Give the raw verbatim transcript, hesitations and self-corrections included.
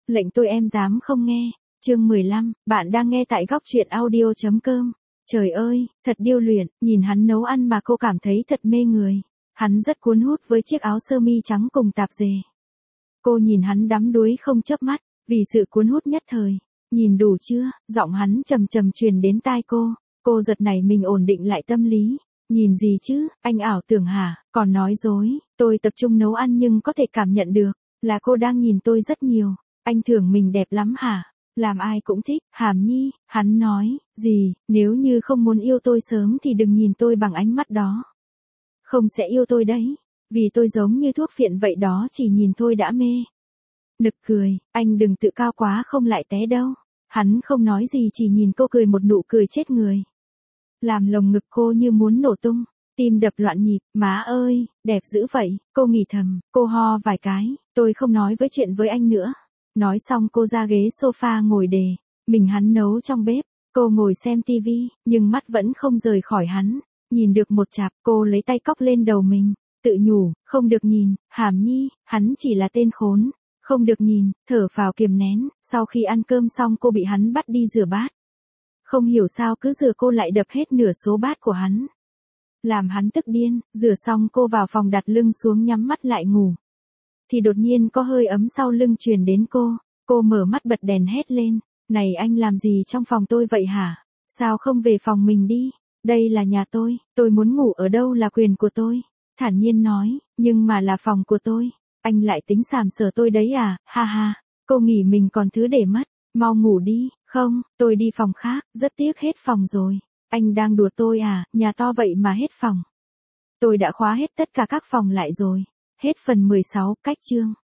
Lệnh tôi em dám không nghe. Chương mười lăm, bạn đang nghe tại góc truyện audio chấm com. Trời ơi, thật điêu luyện, nhìn hắn nấu ăn mà cô cảm thấy thật mê người. Hắn rất cuốn hút với chiếc áo sơ mi trắng cùng tạp dề. Cô nhìn hắn đắm đuối không chớp mắt, vì sự cuốn hút nhất thời. Nhìn đủ chưa, giọng hắn trầm trầm truyền đến tai cô. Cô giật nảy mình ổn định lại tâm lý. Nhìn gì chứ, anh ảo tưởng hả, còn nói dối, tôi tập trung nấu ăn nhưng có thể cảm nhận được, là cô đang nhìn tôi rất nhiều. Anh tưởng mình đẹp lắm hả? Làm ai cũng thích, Hàm Nhi, hắn nói, gì, nếu như không muốn yêu tôi sớm thì đừng nhìn tôi bằng ánh mắt đó. Không sẽ yêu tôi đấy, vì tôi giống như thuốc phiện vậy đó, chỉ nhìn thôi đã mê. Nực cười, anh đừng tự cao quá không lại té đâu. Hắn không nói gì chỉ nhìn cô cười một nụ cười chết người. Làm lồng ngực cô như muốn nổ tung, tim đập loạn nhịp, má ơi, đẹp dữ vậy, cô nghỉ thầm, cô ho vài cái, tôi không nói với chuyện với anh nữa. Nói xong cô ra ghế sofa ngồi đề, mình hắn nấu trong bếp, cô ngồi xem tivi, nhưng mắt vẫn không rời khỏi hắn, nhìn được một chạp, cô lấy tay cóc lên đầu mình, tự nhủ, không được nhìn, Hàm Nhi, hắn chỉ là tên khốn, không được nhìn, thở phào kiềm nén, sau khi ăn cơm xong cô bị hắn bắt đi rửa bát. Không hiểu sao cứ rửa cô lại đập hết nửa số bát của hắn. Làm hắn tức điên, rửa xong cô vào phòng đặt lưng xuống nhắm mắt lại ngủ. Thì đột nhiên có hơi ấm sau lưng truyền đến cô, cô mở mắt bật đèn hét lên, này anh làm gì trong phòng tôi vậy hả? Sao không về phòng mình đi? Đây là nhà tôi, tôi muốn ngủ ở đâu là quyền của tôi. Thản nhiên nói, nhưng mà là phòng của tôi, anh lại tính sàm sờ tôi đấy à, ha ha, cô nghĩ mình còn thứ để mất, mau ngủ đi, không, tôi đi phòng khác, rất tiếc hết phòng rồi. Anh đang đùa tôi à, nhà to vậy mà hết phòng. Tôi đã khóa hết tất cả các phòng lại rồi. Hết phần mười sáu, cách chương.